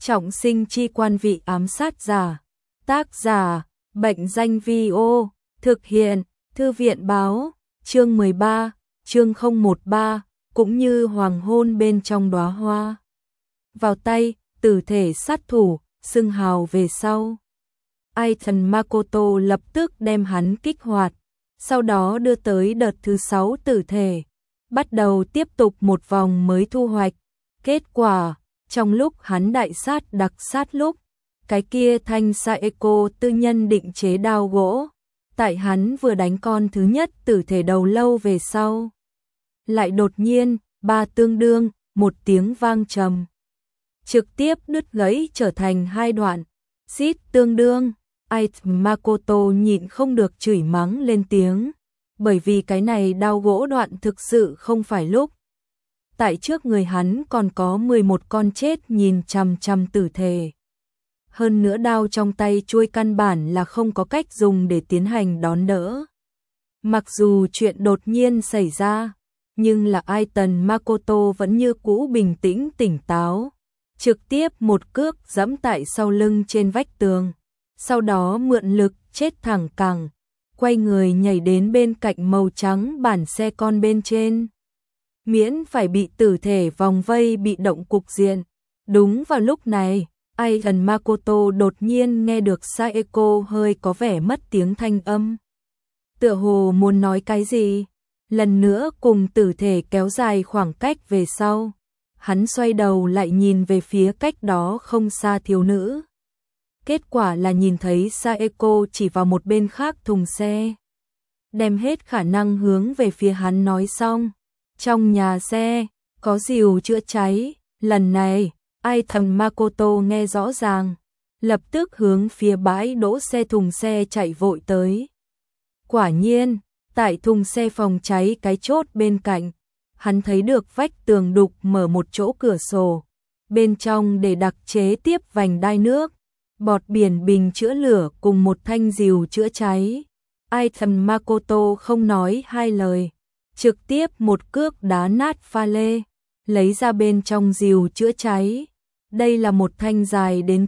Trọng sinh chi quan vị ám sát giả. Tác giả, Bệnh danh Vi-ô. Thực hiện, Thư viện báo. Chương 13, chương 013, cũng như hoàng hôn bên trong đóa hoa. Vào tay, tử thể sát thủ, xưng hào về sau. Aitan Makoto lập tức đem hắn kích hoạt, sau đó đưa tới đợt thứ 6 tử thể, bắt đầu tiếp tục một vòng mới thu hoạch. Kết quả, trong lúc hắn đại sát đặc sát lúc, cái kia thanh Saeko tư nhân định chế đao gỗ, tại hắn vừa đánh con thứ nhất tử thể đầu lâu về sau. Lại đột nhiên, ba tương đương, một tiếng vang trầm. Trực tiếp đứt gãy trở thành hai đoạn, xít tương đương. Aitan Makoto nhịn không được chửi mắng lên tiếng, bởi vì cái này đao gỗ đoạn thực sự không phải lúc. Tại trước người hắn còn có 11 con chết nhìn chằm chằm tử thể. Hơn nữa đao trong tay chuôi căn bản là không có cách dùng để tiến hành đón đỡ. Mặc dù chuyện đột nhiên xảy ra, nhưng là Aitan Makoto vẫn như cũ bình tĩnh tỉnh táo, trực tiếp một cước giẫm tại sau lưng trên vách tường. Sau đó mượn lực chết thẳng cẳng, quay người nhảy đến bên cạnh màu trắng bản xe con bên trên. Miễn phải bị tử thể vòng vây bị động cục diện. Đúng vào lúc này, Aitan Makoto đột nhiên nghe được Saeko hơi có vẻ mất tiếng thanh âm. Tựa hồ muốn nói cái gì, lần nữa cùng tử thể kéo dài khoảng cách về sau. Hắn xoay đầu lại nhìn về phía cách đó không xa thiếu nữ. Kết quả là nhìn thấy Saeko chỉ vào một bên khác thùng xe, đem hết khả năng hướng về phía hắn nói xong. Trong nhà xe, có rìu chữa cháy, lần này, Aitan Makoto nghe rõ ràng, lập tức hướng phía bãi đỗ xe thùng xe chạy vội tới. Quả nhiên, tại thùng xe phòng cháy cái chốt bên cạnh, hắn thấy được vách tường đục mở một chỗ cửa sổ, bên trong để đặc chế tiếp vành đai nước, bọt biển bình chữa lửa cùng một thanh rìu chữa cháy. Aitan Makoto không nói hai lời, trực tiếp một cước đá nát pha lê, lấy ra bên trong rìu chữa cháy. Đây là một thanh dài đến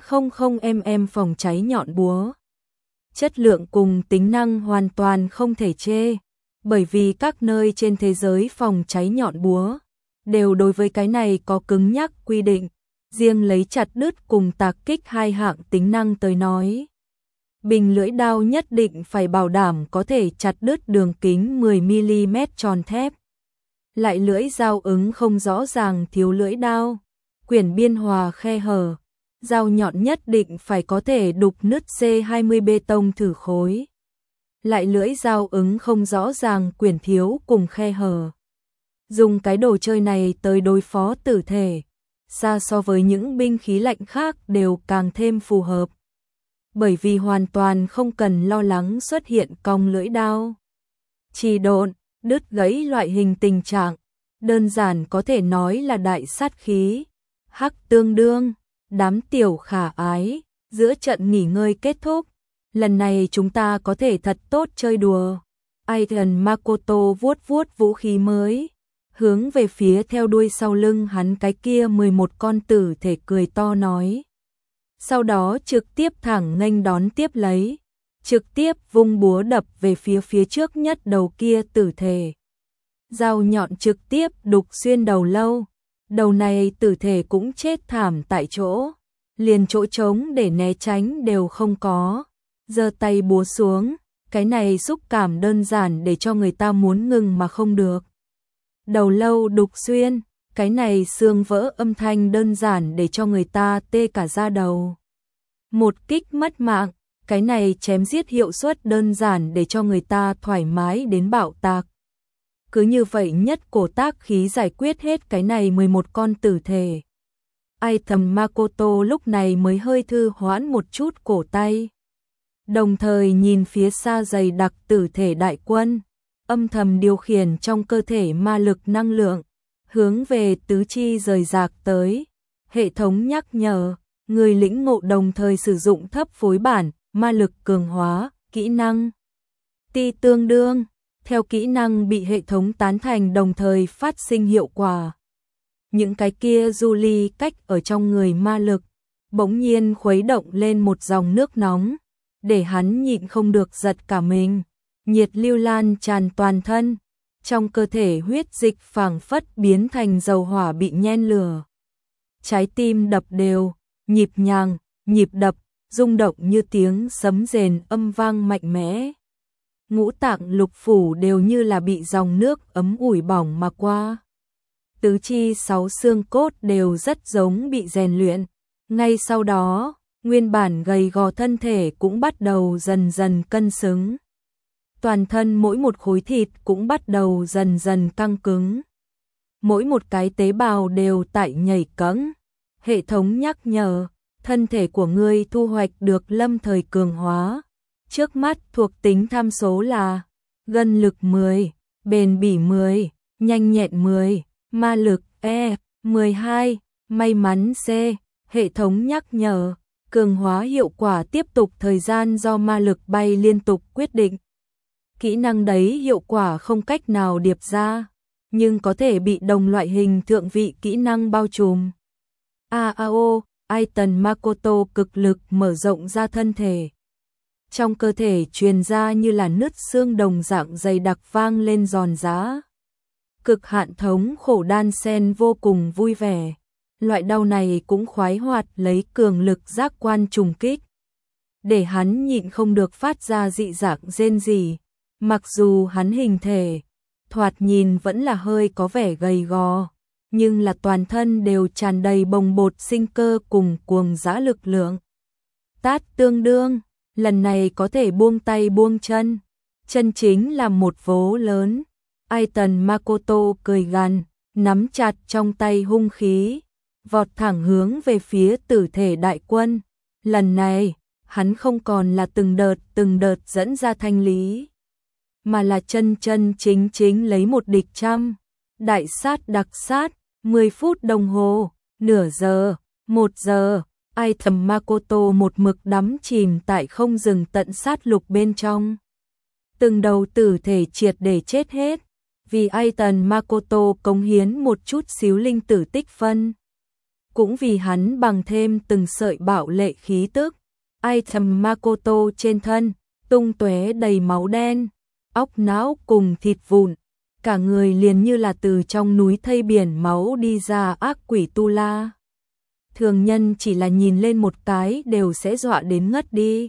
900 phòng cháy nhọn búa. Chất lượng cùng tính năng hoàn toàn không thể chê, bởi vì các nơi trên thế giới phòng cháy nhọn búa đều đối với cái này có cứng nhắc quy định. Riêng lấy chặt đứt cùng tạc kích hai hạng tính năng tới nói, bình lưỡi đao nhất định phải bảo đảm có thể chặt đứt đường kính 10mm tròn thép. Lại lưỡi dao ứng không rõ ràng thiếu lưỡi đao, quyển biên hòa khe hở, dao nhọn nhất định phải có thể đục nứt C20 bê tông thử khối. Lại lưỡi dao ứng không rõ ràng quyển thiếu cùng khe hở. Dùng cái đồ chơi này tới đối phó tử thể, xa so với những binh khí lạnh khác đều càng thêm phù hợp. Bởi vì hoàn toàn không cần lo lắng xuất hiện cong lưỡi đao, trì độn, đứt gãy loại hình tình trạng, đơn giản có thể nói là đại sát khí. Hắc tương đương, đám tiểu khả ái, giữa trận nghỉ ngơi kết thúc, lần này chúng ta có thể thật tốt chơi đùa. Aitan Makoto vuốt vuốt vũ khí mới, hướng về phía theo đuôi sau lưng hắn cái kia 11 con tử thể cười to nói. Sau đó trực tiếp thẳng nghênh đón tiếp lấy, trực tiếp vung búa đập về phía trước nhất đầu kia tử thể. Dao nhọn trực tiếp đục xuyên đầu lâu, đầu này tử thể cũng chết thảm tại chỗ, liền chỗ trống để né tránh đều không có. Giơ tay búa xuống, cái này xúc cảm đơn giản để cho người ta muốn ngừng mà không được. Đầu lâu đục xuyên, cái này xương vỡ âm thanh đơn giản để cho người ta tê cả da đầu. Một kích mất mạng, cái này chém giết hiệu suất đơn giản để cho người ta thoải mái đến bạo tạc. Cứ như vậy nhất cổ tác khí giải quyết hết cái này 11 con tử thể. Aitan Makoto lúc này mới hơi thư hoãn một chút cổ tay. Đồng thời nhìn phía xa dày đặc tử thể đại quân, âm thầm điều khiển trong cơ thể ma lực năng lượng, hướng về tứ chi rời rạc tới. Hệ thống nhắc nhở, người lĩnh ngộ đồng thời sử dụng thấp phối bản, ma lực cường hóa, kỹ năng. Ti tương đương, theo kỹ năng bị hệ thống tán thành đồng thời phát sinh hiệu quả. Những cái kia du ly cách ở trong người ma lực, bỗng nhiên khuấy động lên một dòng nước nóng, để hắn nhịn không được giật cả mình. Nhiệt lưu lan tràn toàn thân, trong cơ thể huyết dịch phảng phất biến thành dầu hỏa bị nhen lửa. Trái tim đập đều, nhịp nhàng, nhịp đập, rung động như tiếng sấm rền âm vang mạnh mẽ. Ngũ tạng lục phủ đều như là bị dòng nước ấm ủi bỏng mà qua. Tứ chi sáu xương cốt đều rất giống bị rèn luyện. Ngay sau đó, nguyên bản gầy gò thân thể cũng bắt đầu dần dần cân xứng. Toàn thân mỗi một khối thịt cũng bắt đầu dần dần căng cứng. Mỗi một cái tế bào đều tại nhảy cẫng. Hệ thống nhắc nhở, thân thể của ngươi thu hoạch được lâm thời cường hóa. Trước mắt thuộc tính tham số là gân lực 10, bền bỉ 10, nhanh nhẹn 10, ma lực E 12, may mắn C. Hệ thống nhắc nhở, cường hóa hiệu quả tiếp tục thời gian do ma lực bay liên tục quyết định. Kỹ năng đấy hiệu quả không cách nào điệp ra, nhưng có thể bị đồng loại hình thượng vị kỹ năng bao trùm. AAO, Aiton Makoto cực lực mở rộng ra thân thể. Trong cơ thể truyền ra như là nứt xương đồng dạng dày đặc vang lên giòn giã. Cực hạn thống khổ đan sen vô cùng vui vẻ. Loại đau này cũng khoái hoạt lấy cường lực giác quan trùng kích. Để hắn nhịn không được phát ra dị dạng rên rỉ. Mặc dù hắn hình thể, thoạt nhìn vẫn là hơi có vẻ gầy gò, nhưng là toàn thân đều tràn đầy bồng bột sinh cơ cùng cuồng dã lực lượng. Tát tương đương, lần này có thể buông tay buông chân, chân chính là một vố lớn. Aiton Makoto cười gằn, nắm chặt trong tay hung khí, vọt thẳng hướng về phía tử thể đại quân. Lần này, hắn không còn là từng đợt dẫn ra thanh lý, mà là chân chính chính lấy một địch trăm. Đại sát đặc sát, 10 phút đồng hồ, nửa giờ, 1 giờ, Aiton Makoto một mực đắm chìm tại không dừng tận sát lục bên trong. Từng đầu tử thể triệt để chết hết, vì Aiton Makoto cống hiến một chút xíu linh tử tích phân. Cũng vì hắn bằng thêm từng sợi bạo lệ khí tức, Aiton Makoto trên thân, tung tóe đầy máu đen, óc não cùng thịt vụn, cả người liền như là từ trong núi thây biển máu đi ra ác quỷ tu la. Thường nhân chỉ là nhìn lên một cái đều sẽ dọa đến ngất đi.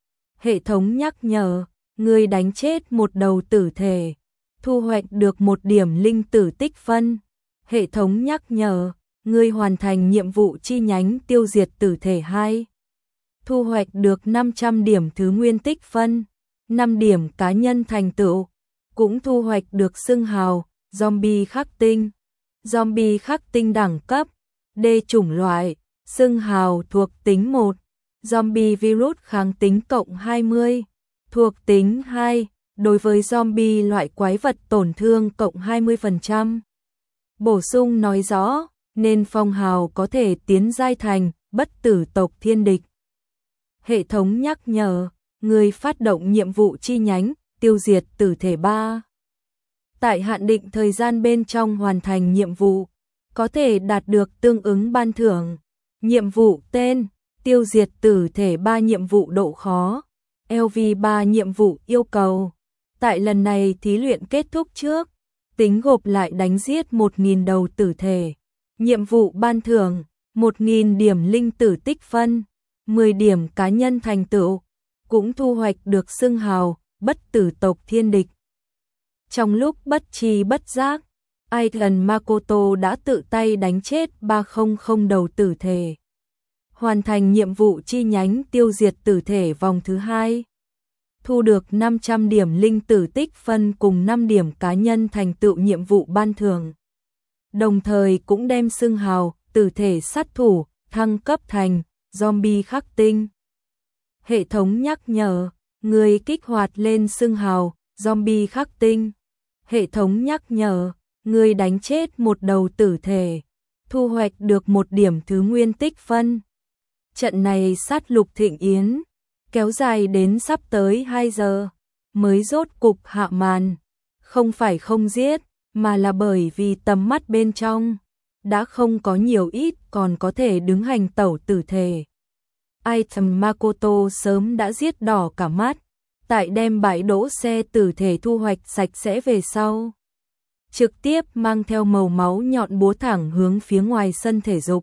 Hệ thống nhắc nhở, người đánh chết một đầu tử thể, thu hoạch được 1 điểm linh tử tích phân. Hệ thống nhắc nhở, người hoàn thành nhiệm vụ chi nhánh tiêu diệt tử thể 2, thu hoạch được 500 điểm thứ nguyên tích phân, 5 điểm cá nhân thành tựu, cũng thu hoạch được xưng hào zombie khắc tinh. Zombie khắc tinh đẳng cấp D chủng loại, xưng hào thuộc tính 1, zombie virus kháng tính cộng 20, thuộc tính 2, đối với zombie loại quái vật tổn thương cộng 20%. Bổ sung nói rõ, nên phong hào có thể tiến giai thành bất tử tộc thiên địch. Hệ thống nhắc nhở, người phát động nhiệm vụ chi nhánh, tiêu diệt tử thể 3. Tại hạn định thời gian bên trong hoàn thành nhiệm vụ, có thể đạt được tương ứng ban thưởng. Nhiệm vụ tên, tiêu diệt tử thể 3 nhiệm vụ độ khó, LV3 nhiệm vụ yêu cầu. Tại lần này thí luyện kết thúc trước, tính gộp lại đánh giết 1.000 đầu tử thể. Nhiệm vụ ban thưởng, 1.000 điểm linh tử tích phân, 10 điểm cá nhân thành tựu, cũng thu hoạch được xưng hào bất tử tộc thiên địch. Trong lúc bất tri bất giác, Aiton Makoto đã tự tay đánh chết 300 đầu tử thể. Hoàn thành nhiệm vụ chi nhánh tiêu diệt tử thể vòng thứ 2. Thu được 500 điểm linh tử tích phân cùng 5 điểm cá nhân thành tựu nhiệm vụ ban thưởng. Đồng thời cũng đem xưng hào tử thể sát thủ thăng cấp thành zombie khắc tinh. Hệ thống nhắc nhở, người kích hoạt lên xưng hào zombie khắc tinh. Hệ thống nhắc nhở, người đánh chết một đầu tử thể, thu hoạch được 1 điểm thứ nguyên tích phân. Trận này sát lục thịnh yến, kéo dài đến sắp tới 2 giờ, mới rốt cục hạ màn. Không phải không giết, mà là bởi vì tầm mắt bên trong đã không có nhiều ít còn có thể đứng hành tẩu tử thể. Item Makoto sớm đã giết đỏ cả mắt, tại đem bãi đỗ xe tử thể thu hoạch sạch sẽ về sau. Trực tiếp mang theo màu máu nhọn búa thẳng hướng phía ngoài sân thể dục.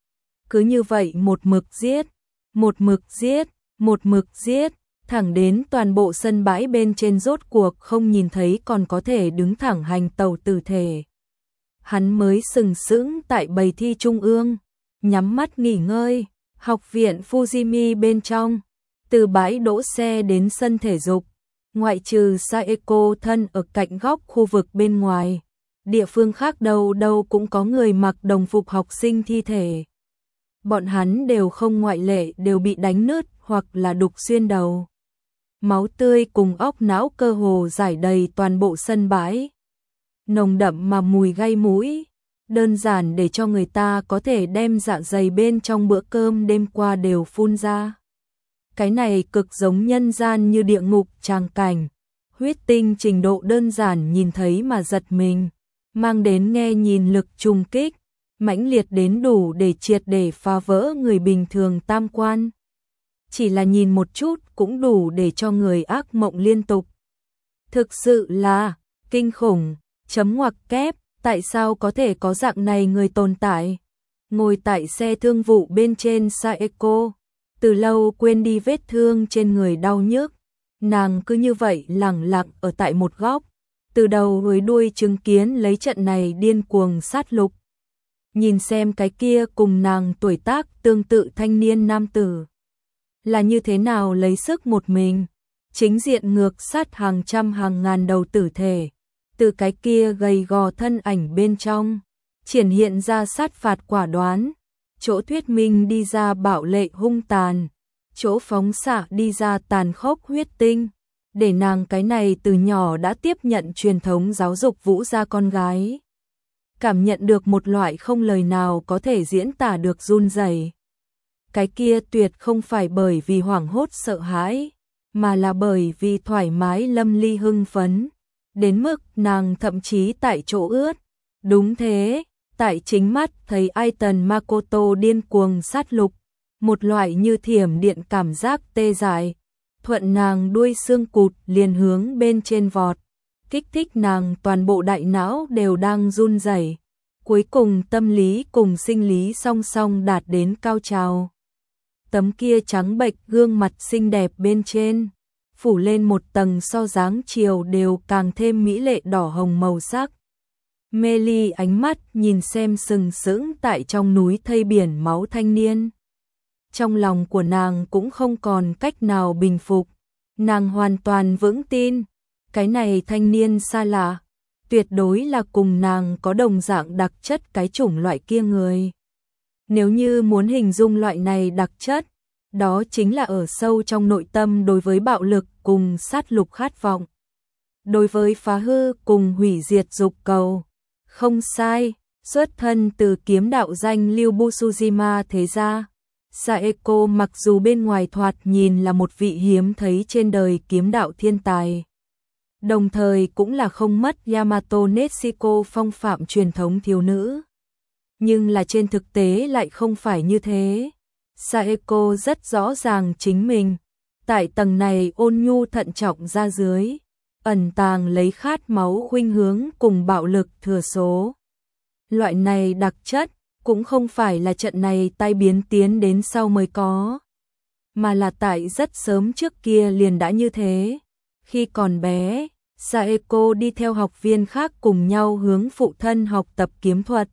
Cứ như vậy một mực giết, một mực giết, một mực giết, thẳng đến toàn bộ sân bãi bên trên rốt cuộc không nhìn thấy còn có thể đứng thẳng hành tẩu tử thể. Hắn mới sừng sững tại bầy thi trung ương, nhắm mắt nghỉ ngơi. Học viện Fujimi bên trong, từ bãi đỗ xe đến sân thể dục, ngoại trừ Saeko thân ở cạnh góc khu vực bên ngoài, địa phương khác đâu đâu cũng có người mặc đồng phục học sinh thi thể. Bọn hắn đều không ngoại lệ đều bị đánh nứt hoặc là đục xuyên đầu. Máu tươi cùng óc não cơ hồ rải đầy toàn bộ sân bãi. Nồng đậm mà mùi gây mũi, đơn giản để cho người ta có thể đem dạ dày bên trong bữa cơm đêm qua đều phun ra. Cái này cực giống nhân gian như địa ngục tràng cảnh, huyết tinh trình độ đơn giản nhìn thấy mà giật mình, mang đến nghe nhìn lực trùng kích, mãnh liệt đến đủ để triệt để phá vỡ người bình thường tam quan. Chỉ là nhìn một chút cũng đủ để cho người ác mộng liên tục. Thực sự là kinh khủng, chấm ngoặc kép. Tại sao có thể có dạng này người tồn tại? Ngồi tại xe thương vụ bên trên Saeko, từ lâu quên đi vết thương trên người đau nhức. Nàng cứ như vậy lẳng lặng ở tại một góc, từ đầu tới đuôi chứng kiến lấy trận này điên cuồng sát lục. Nhìn xem cái kia cùng nàng tuổi tác tương tự thanh niên nam tử, là như thế nào lấy sức một mình, chính diện ngược sát hàng trăm hàng ngàn đầu tử thể. Từ cái kia gầy gò thân ảnh bên trong, triển hiện ra sát phạt quả đoán, chỗ thuyết minh đi ra bạo lệ hung tàn, chỗ phóng xạ đi ra tàn khốc huyết tinh, để nàng cái này từ nhỏ đã tiếp nhận truyền thống giáo dục vũ gia con gái. Cảm nhận được một loại không lời nào có thể diễn tả được run rẩy. Cái kia tuyệt không phải bởi vì hoảng hốt sợ hãi, mà là bởi vì thoải mái lâm ly hưng phấn. Đến mức nàng thậm chí tại chỗ ướt. Đúng thế, tại chính mắt thấy Aiton Makoto điên cuồng sát lục, một loại như thiểm điện cảm giác tê dại, thuận nàng đuôi xương cụt liền hướng bên trên vọt, kích thích nàng toàn bộ đại não đều đang run rẩy. Cuối cùng tâm lý cùng sinh lý song song đạt đến cao trào. Tấm kia trắng bệch gương mặt xinh đẹp bên trên, phủ lên một tầng so dáng chiều đều càng thêm mỹ lệ đỏ hồng màu sắc. Mê ly ánh mắt nhìn xem sừng sững tại trong núi thây biển máu thanh niên. Trong lòng của nàng cũng không còn cách nào bình phục. Nàng hoàn toàn vững tin, cái này thanh niên xa lạ, tuyệt đối là cùng nàng có đồng dạng đặc chất cái chủng loại kia người. Nếu như muốn hình dung loại này đặc chất, đó chính là ở sâu trong nội tâm đối với bạo lực cùng sát lục khát vọng. Đối với phá hư cùng hủy diệt dục cầu. Không sai, xuất thân từ kiếm đạo danh Lưu Busujima thế gia. Saeko mặc dù bên ngoài thoạt nhìn là một vị hiếm thấy trên đời kiếm đạo thiên tài, đồng thời cũng là không mất Yamato Netsuko phong phạm truyền thống thiếu nữ. Nhưng là trên thực tế lại không phải như thế. Saeko rất rõ ràng chính mình, tại tầng này ôn nhu thận trọng ra dưới, ẩn tàng lấy khát máu khuynh hướng cùng bạo lực thừa số. Loại này đặc chất cũng không phải là trận này tai biến tiến đến sau mới có, mà là tại rất sớm trước kia liền đã như thế. Khi còn bé, Saeko đi theo học viên khác cùng nhau hướng phụ thân học tập kiếm thuật.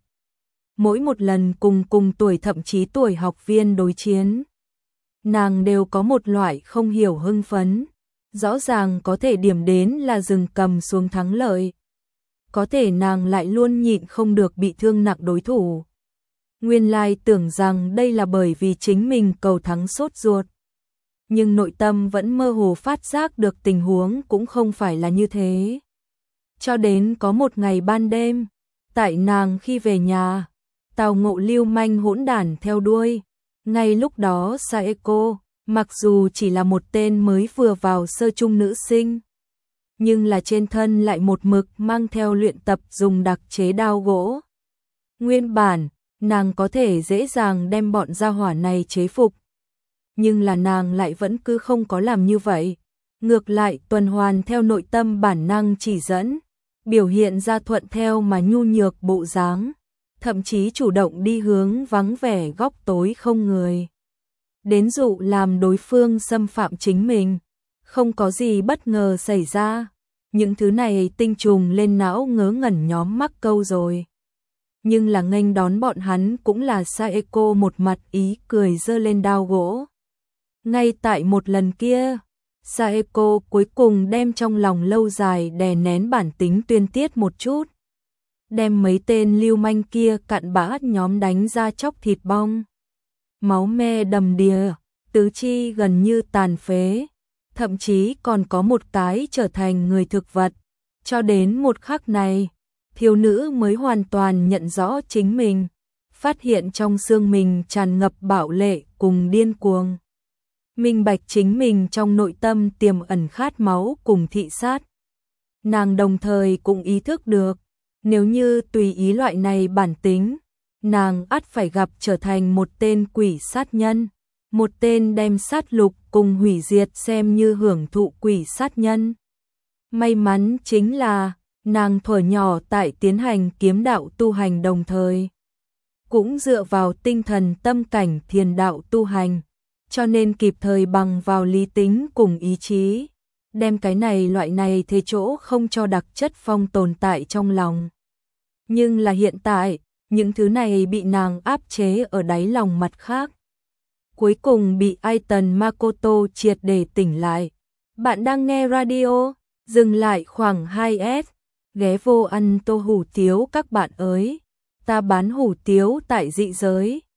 Mỗi một lần cùng tuổi thậm chí tuổi học viên đối chiến, nàng đều có một loại không hiểu hưng phấn. Rõ ràng có thể điểm đến là dừng cầm xuống thắng lợi, có thể nàng lại luôn nhịn không được bị thương nặng đối thủ. Nguyên lai tưởng rằng đây là bởi vì chính mình cầu thắng sốt ruột, nhưng nội tâm vẫn mơ hồ phát giác được tình huống cũng không phải là như thế. Cho đến có một ngày ban đêm, tại nàng khi về nhà, tào ngộ lưu manh hỗn đản theo đuôi. Ngay lúc đó Saeko, mặc dù chỉ là một tên mới vừa vào sơ trung nữ sinh, nhưng là trên thân lại một mực mang theo luyện tập dùng đặc chế đao gỗ. Nguyên bản, nàng có thể dễ dàng đem bọn gia hỏa này chế phục. nhưng là nàng lại vẫn cứ không có làm như vậy. Ngược lại tuần hoàn theo nội tâm bản năng chỉ dẫn, biểu hiện ra thuận theo mà nhu nhược bộ dáng, thậm chí chủ động đi hướng vắng vẻ góc tối không người. Đến dụ làm đối phương xâm phạm chính mình, không có gì bất ngờ xảy ra. Những thứ này tinh trùng lên não ngớ ngẩn nhóm mắc câu rồi. Nhưng là nghênh đón bọn hắn cũng là Saeko một mặt ý cười giơ lên đao gỗ. Ngay tại một lần kia, Saeko cuối cùng đem trong lòng lâu dài đè nén bản tính tuyên tiết một chút. Đem mấy tên lưu manh kia cặn bã nhóm đánh ra chóc thịt bong. Máu me đầm đìa, tứ chi gần như tàn phế. Thậm chí còn có một cái trở thành người thực vật. Cho đến một khắc này, thiếu nữ mới hoàn toàn nhận rõ chính mình, phát hiện trong xương mình tràn ngập bạo lệ cùng điên cuồng. Minh bạch chính mình trong nội tâm tiềm ẩn khát máu cùng thị sát. Nàng đồng thời cũng ý thức được, nếu như tùy ý loại này bản tính, nàng ắt phải gặp trở thành một tên quỷ sát nhân. Một tên đem sát lục cùng hủy diệt xem như hưởng thụ quỷ sát nhân. May mắn chính là, nàng thuở nhỏ tại tiến hành kiếm đạo tu hành đồng thời. Cũng dựa vào tinh thần tâm cảnh thiền đạo tu hành, cho nên kịp thời bằng vào lý tính cùng ý chí. Đem cái này loại này thế chỗ không cho đặc chất phong tồn tại trong lòng. Nhưng là hiện tại, những thứ này bị nàng áp chế ở đáy lòng mặt khác. Cuối cùng bị Aiton Makoto triệt để tỉnh lại. Bạn đang nghe radio, dừng lại khoảng 2S, ghé vô ăn tô hủ tiếu các bạn ơi. Ta bán hủ tiếu tại dị giới.